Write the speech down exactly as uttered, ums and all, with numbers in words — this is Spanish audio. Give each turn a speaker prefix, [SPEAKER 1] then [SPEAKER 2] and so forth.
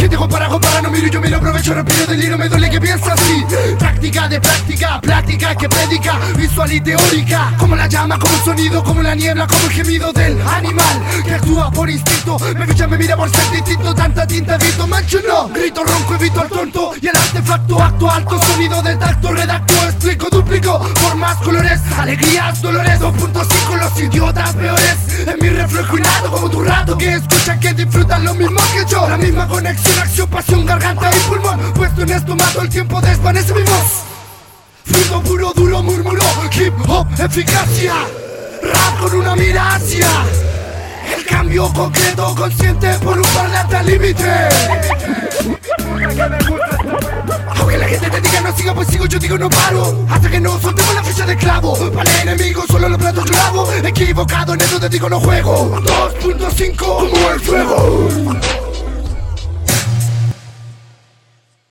[SPEAKER 1] ¿Quién te compara, compara? No miro, yo miro, aprovecho, respiro, deliro, me duele que piensa así. Táctica de práctica, plática que predica, visual y teórica. Como la llama, como el sonido, como la niebla, como el gemido del animal que actúa por instinto. Me ficha, me mira por ser distinto, tanta tinta evito, mancho no. Grito, ronco, evito al tonto y el artefacto acto alto, sonido de tacto, redacto, explico, duplico, formas, colores, alegrías, dolores. Dos punto cinco, los idiotas peores, en mi reflejo hilado como tu rato, que escuchan, que disfrutan lo mismo que yo. La misma conexión, acción, pasión, garganta y pulmón, puesto en esto mato, el tiempo desvanece mi voz. Fruto puro, duro, murmuro, hip hop, eficacia, rap con una mira hacia el cambio concreto, consciente por un parlante al límite. Aunque la gente te diga no siga, pues sigo, yo digo no paro, hasta que no soltemos la ficha de clavo. Para el enemigo solo los platos yo lavo, equivocado en eso te digo no juego. Dos punto cinco como el fuego.